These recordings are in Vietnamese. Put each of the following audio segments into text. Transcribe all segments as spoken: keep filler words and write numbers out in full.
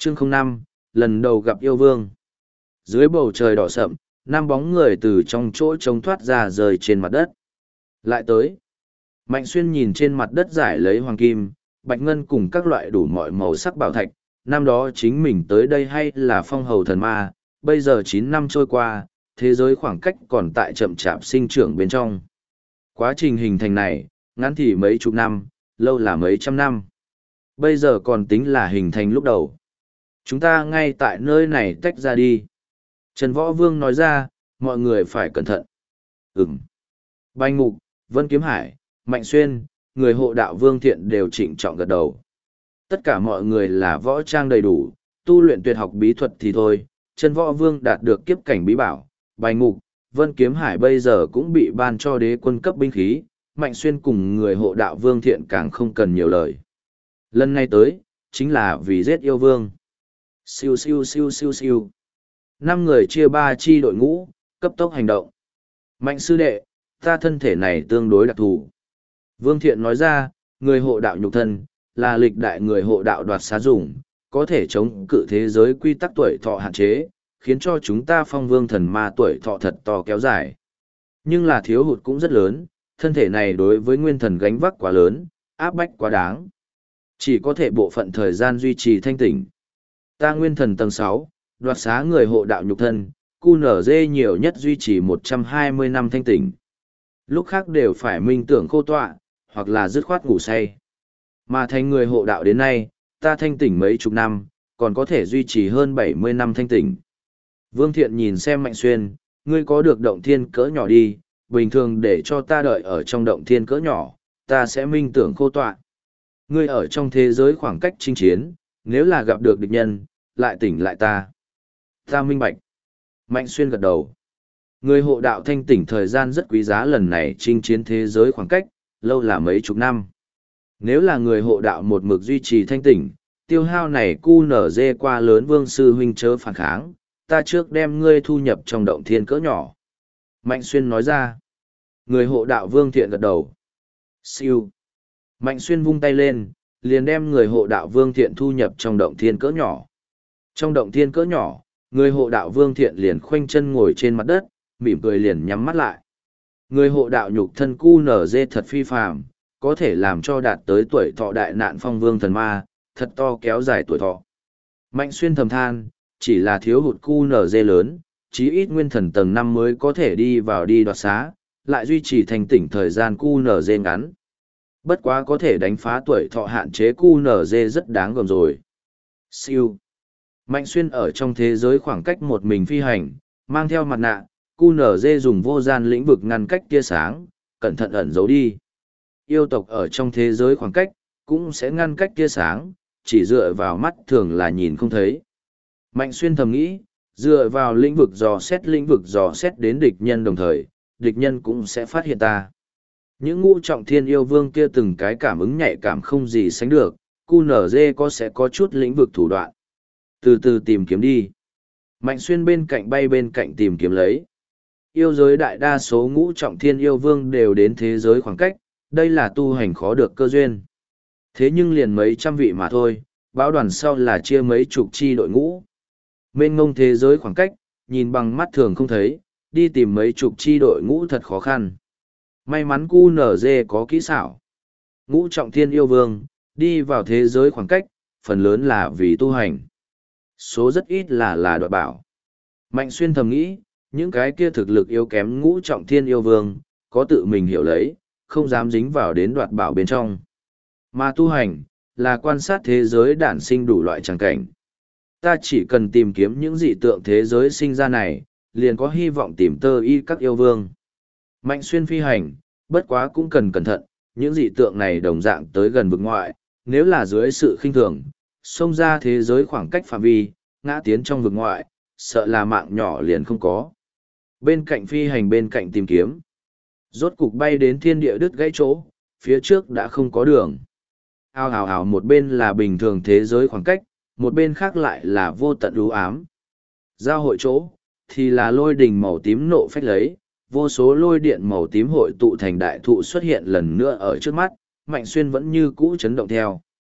Chương không năm, lần đầu gặp yêu vương. Dưới bầu trời đỏ sậm, năm bóng người từ trong chỗ trống thoát ra rơi trên mặt đất. Lại tới. Mạnh Xuyên nhìn trên mặt đất giải lấy hoàng kim, bạch ngân cùng các loại đủ mọi màu sắc bảo thạch. Năm đó chính mình tới đây hay là phong hầu thần ma, bây giờ chín năm trôi qua, thế giới khoảng cách còn tại chậm chạp sinh trưởng bên trong. Quá trình hình thành này, ngắn thì mấy chục năm, lâu là mấy trăm năm. Bây giờ còn tính là hình thành lúc đầu. Chúng ta ngay tại nơi này tách ra đi. Trần Võ Vương nói ra, mọi người phải cẩn thận. Ừm. Banh Mục, Vân Kiếm Hải, Mạnh Xuyên, người hộ đạo Vương Thiện đều trịnh trọng gật đầu. Tất cả mọi người là võ trang đầy đủ, tu luyện tuyệt học bí thuật thì thôi. Trần Võ Vương đạt được kiếp cảnh bí bảo. Banh Mục, Vân Kiếm Hải bây giờ cũng bị ban cho đế quân cấp binh khí. Mạnh Xuyên cùng người hộ đạo Vương Thiện càng không cần nhiều lời. Lần này tới, chính là vì giết yêu vương. Siêu siêu siêu siêu siêu. Năm người chia ba chi đội ngũ, cấp tốc hành động. Mạnh sư đệ, ta thân thể này tương đối đặc thù. Vương Thiện nói ra, người hộ đạo nhục thân, là lịch đại người hộ đạo đoạt xá dùng, có thể chống cự thế giới quy tắc tuổi thọ hạn chế, khiến cho chúng ta phong vương thần ma tuổi thọ thật to kéo dài. Nhưng là thiếu hụt cũng rất lớn, thân thể này đối với nguyên thần gánh vác quá lớn, áp bách quá đáng. Chỉ có thể bộ phận thời gian duy trì thanh tỉnh. Ta nguyên thần tầng sáu, đoạt xá người hộ đạo nhục thân, cu nở dê nhiều nhất duy trì một trăm hai mươi năm thanh tỉnh. Lúc khác đều phải minh tưởng khô tọa, hoặc là dứt khoát ngủ say. Mà thành người hộ đạo đến nay, ta thanh tỉnh mấy chục năm, còn có thể duy trì hơn bảy mươi năm thanh tỉnh. Vương Thiện nhìn xem Mạnh Xuyên, ngươi có được động thiên cỡ nhỏ đi, bình thường để cho ta đợi ở trong động thiên cỡ nhỏ, ta sẽ minh tưởng khô tọa. Ngươi ở trong thế giới khoảng cách chinh chiến, nếu là gặp được địch nhân, lại tỉnh lại ta. Ta minh bạch. Mạnh Xuyên gật đầu. Người hộ đạo thanh tỉnh thời gian rất quý giá, lần này chinh chiến thế giới khoảng cách, lâu là mấy chục năm. Nếu là người hộ đạo một mực duy trì thanh tỉnh, tiêu hao này cu nở dê qua lớn, Vương sư huynh chớ phản kháng, ta trước đem ngươi thu nhập trong động thiên cỡ nhỏ. Mạnh Xuyên nói ra. Người hộ đạo Vương Thiện gật đầu. Siêu. Mạnh Xuyên vung tay lên, liền đem người hộ đạo Vương Thiện thu nhập trong động thiên cỡ nhỏ. Trong động thiên cỡ nhỏ, người hộ đạo Vương Thiện liền khoanh chân ngồi trên mặt đất, mỉm cười liền nhắm mắt lại. Người hộ đạo nhục thân cu nở dê thật phi phàm, có thể làm cho đạt tới tuổi thọ đại nạn phong vương thần ma, thật to kéo dài tuổi thọ. Mạnh Xuyên thầm than, chỉ là thiếu hụt cu nở dê lớn, chí ít nguyên thần tầng năm mới có thể đi vào đi đoạt xá, lại duy trì thành tỉnh thời gian cu nở dê ngắn. Bất quá có thể đánh phá tuổi thọ hạn chế cu nở dê rất đáng gờm rồi. Siêu. Mạnh Xuyên ở trong thế giới khoảng cách một mình phi hành, mang theo mặt nạ, cu nở dê dùng vô gian lĩnh vực ngăn cách tia sáng, cẩn thận ẩn giấu đi. Yêu tộc ở trong thế giới khoảng cách, cũng sẽ ngăn cách tia sáng, chỉ dựa vào mắt thường là nhìn không thấy. Mạnh Xuyên thầm nghĩ, dựa vào lĩnh vực dò xét lĩnh vực dò xét đến địch nhân đồng thời, địch nhân cũng sẽ phát hiện ta. Những ngũ trọng thiên yêu vương kia từng cái cảm ứng nhạy cảm không gì sánh được, cu nở dê có sẽ có chút lĩnh vực thủ đoạn. Từ từ tìm kiếm đi. Mạnh Xuyên bên cạnh bay bên cạnh tìm kiếm lấy. Yêu giới đại đa số ngũ trọng thiên yêu vương đều đến thế giới khoảng cách, đây là tu hành khó được cơ duyên. Thế nhưng liền mấy trăm vị mà thôi, báo đoàn sau là chia mấy chục chi đội ngũ. Mênh ngông thế giới khoảng cách, nhìn bằng mắt thường không thấy, đi tìm mấy chục chi đội ngũ thật khó khăn. May mắn cu nở dê có kỹ xảo. Ngũ trọng thiên yêu vương, đi vào thế giới khoảng cách, phần lớn là vì tu hành. Số rất ít là là đoạt bảo. Mạnh Xuyên thầm nghĩ, những cái kia thực lực yếu kém ngũ trọng thiên yêu vương, có tự mình hiểu lấy, không dám dính vào đến đoạt bảo bên trong. Mà tu hành, là quan sát thế giới đản sinh đủ loại tràng cảnh. Ta chỉ cần tìm kiếm những dị tượng thế giới sinh ra này, liền có hy vọng tìm tơ y các yêu vương. Mạnh Xuyên phi hành, bất quá cũng cần cẩn thận, những dị tượng này đồng dạng tới gần vực ngoại, nếu là dưới sự khinh thường, xông ra thế giới khoảng cách phạm vi, ngã tiến trong vực ngoại, sợ là mạng nhỏ liền không có. Bên cạnh phi hành bên cạnh tìm kiếm, rốt cục bay đến thiên địa đứt gãy chỗ, phía trước đã không có đường. Ao hào hào, một bên là bình thường thế giới khoảng cách, một bên khác lại là vô tận u ám. Giao hội chỗ, thì là lôi đình màu tím nộ phách lấy, vô số lôi điện màu tím hội tụ thành đại thụ xuất hiện lần nữa ở trước mắt, Mạnh Xuyên vẫn như cũ chấn động theo.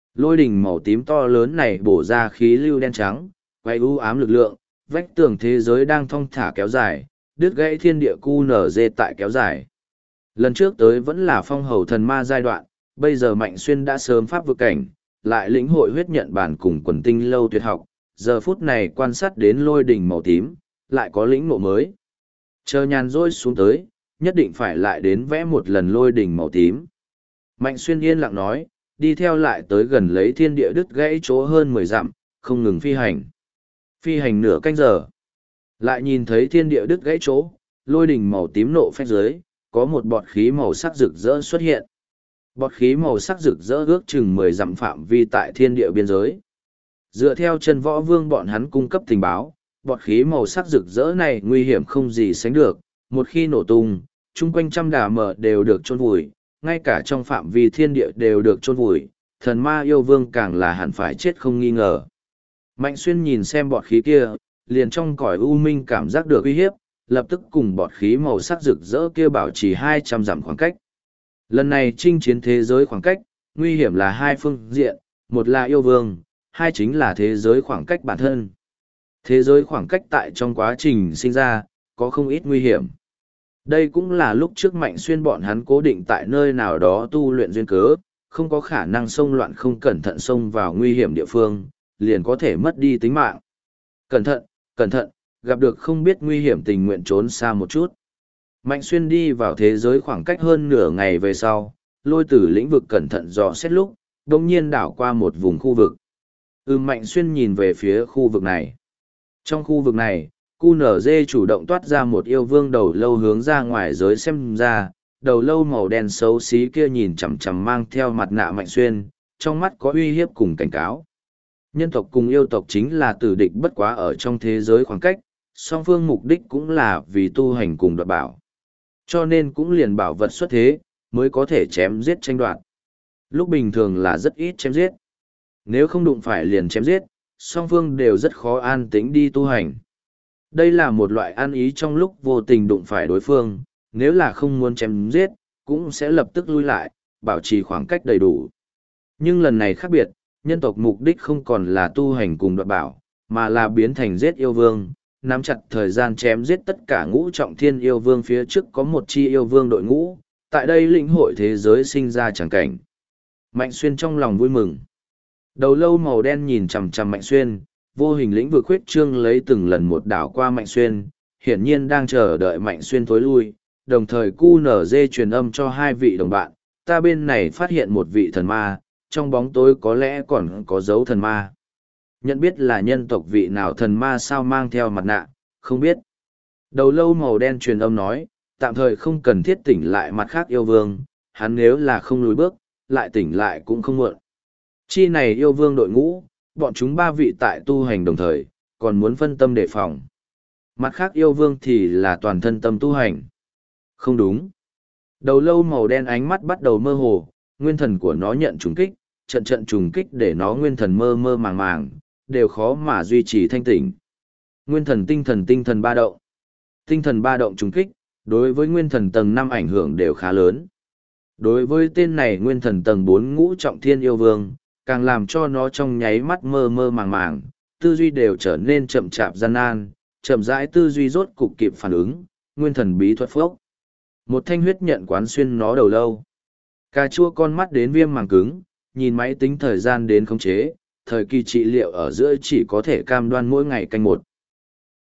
Lôi đỉnh màu tím to lớn này bổ ra khí lưu đen trắng, quay u ám lực lượng, vách tường thế giới đang thong thả kéo dài, đứt gãy thiên địa cu nở dê tại kéo dài. Lần trước tới vẫn là phong hầu thần ma giai đoạn, bây giờ Mạnh Xuyên đã sớm pháp vực cảnh, lại lĩnh hội huyết nhận bản cùng quần tinh lâu tuyệt học, giờ phút này quan sát đến lôi đỉnh màu tím, lại có lĩnh ngộ mới. Chờ nhàn rỗi xuống tới, nhất định phải lại đến vẽ một lần lôi đỉnh màu tím. Mạnh Xuyên yên lặng nói, đi theo lại tới gần lấy thiên địa đứt gãy chỗ hơn mười dặm, không ngừng phi hành. Phi hành nửa canh giờ. Lại nhìn thấy thiên địa đứt gãy chỗ, lôi đỉnh màu tím nộ phách dưới, có một bọt khí màu sắc rực rỡ xuất hiện. Bọt khí màu sắc rực rỡ ước chừng mười dặm phạm vi tại thiên địa biên giới. Dựa theo chân võ vương bọn hắn cung cấp tình báo, bọt khí màu sắc rực rỡ này nguy hiểm không gì sánh được, một khi nổ tung, chung quanh trăm đà mở đều được chôn vùi, ngay cả trong phạm vi thiên địa đều được chôn vùi, thần ma yêu vương càng là hẳn phải chết không nghi ngờ. Mạnh Xuyên nhìn xem bọt khí kia, liền trong cõi u minh cảm giác được uy hiếp, lập tức cùng bọt khí màu sắc rực rỡ kia bảo trì hai trăm dặm khoảng cách. Lần này chinh chiến thế giới khoảng cách, nguy hiểm là hai phương diện, một là yêu vương, hai chính là thế giới khoảng cách bản thân. Thế giới khoảng cách tại trong quá trình sinh ra, có không ít nguy hiểm. Đây cũng là lúc trước Mạnh Xuyên bọn hắn cố định tại nơi nào đó tu luyện duyên cớ, không có khả năng xông loạn không cẩn thận xông vào nguy hiểm địa phương, liền có thể mất đi tính mạng. Cẩn thận, cẩn thận, gặp được không biết nguy hiểm tình nguyện trốn xa một chút. Mạnh Xuyên đi vào thế giới khoảng cách hơn nửa ngày về sau, lôi tử lĩnh vực cẩn thận dò xét lúc, đồng nhiên đảo qua một vùng khu vực. Ừ Mạnh Xuyên nhìn về phía khu vực này. Trong khu vực này, cu nở dê chủ động toát ra một yêu vương đầu lâu hướng ra ngoài giới xem ra, đầu lâu màu đen xấu xí kia nhìn chằm chằm mang theo mặt nạ Mạnh Xuyên, trong mắt có uy hiếp cùng cảnh cáo. Nhân tộc cùng yêu tộc chính là tử địch bất quá ở trong thế giới khoảng cách, song phương mục đích cũng là vì tu hành cùng đoạt bảo. Cho nên cũng liền bảo vật xuất thế, mới có thể chém giết tranh đoạt. Lúc bình thường là rất ít chém giết. Nếu không đụng phải liền chém giết, song phương đều rất khó an tĩnh đi tu hành. Đây là một loại ăn ý trong lúc vô tình đụng phải đối phương, nếu là không muốn chém giết, cũng sẽ lập tức lui lại, bảo trì khoảng cách đầy đủ. Nhưng lần này khác biệt, nhân tộc mục đích không còn là tu hành cùng đoạt bảo, mà là biến thành giết yêu vương, nắm chặt thời gian chém giết tất cả ngũ trọng thiên yêu vương phía trước có một chi yêu vương đội ngũ, tại đây lĩnh hội thế giới sinh ra chẳng cảnh. Mạnh Xuyên trong lòng vui mừng. Đầu lâu màu đen nhìn chằm chằm Mạnh Xuyên, vô hình lĩnh vực khuyết trương lấy từng lần một đảo qua Mạnh Xuyên, hiển nhiên đang chờ đợi Mạnh Xuyên thối lui, đồng thời cu nở dê truyền âm cho hai vị đồng bạn, ta bên này phát hiện một vị thần ma, trong bóng tối có lẽ còn có dấu thần ma. Nhận biết là nhân tộc vị nào thần ma sao mang theo mặt nạ, không biết. Đầu lâu màu đen truyền âm nói, tạm thời không cần thiết tỉnh lại mặt khác yêu vương, hắn nếu là không lùi bước, lại tỉnh lại cũng không muộn. Chi này yêu vương đội ngũ, bọn chúng ba vị tại tu hành đồng thời, còn muốn phân tâm đề phòng. Mặt khác yêu vương thì là toàn thân tâm tu hành. Không đúng. Đầu lâu màu đen ánh mắt bắt đầu mơ hồ, nguyên thần của nó nhận trùng kích, trận trận trùng kích để nó nguyên thần mơ mơ màng màng, đều khó mà duy trì thanh tỉnh. Nguyên thần tinh thần tinh thần ba động. Tinh thần ba động trùng kích, đối với nguyên thần tầng năm ảnh hưởng đều khá lớn. Đối với tên này nguyên thần tầng bốn ngũ trọng thiên yêu vương, càng làm cho nó trong nháy mắt mơ mơ màng màng, tư duy đều trở nên chậm chạp gian nan, chậm rãi tư duy rốt cục kịp phản ứng, nguyên thần bí thuật phốc. Một thanh huyết nhận quán xuyên nó đầu lâu. Cà chua con mắt đến viêm màng cứng, nhìn máy tính thời gian đến khống chế, thời kỳ trị liệu ở giữa chỉ có thể cam đoan mỗi ngày canh một.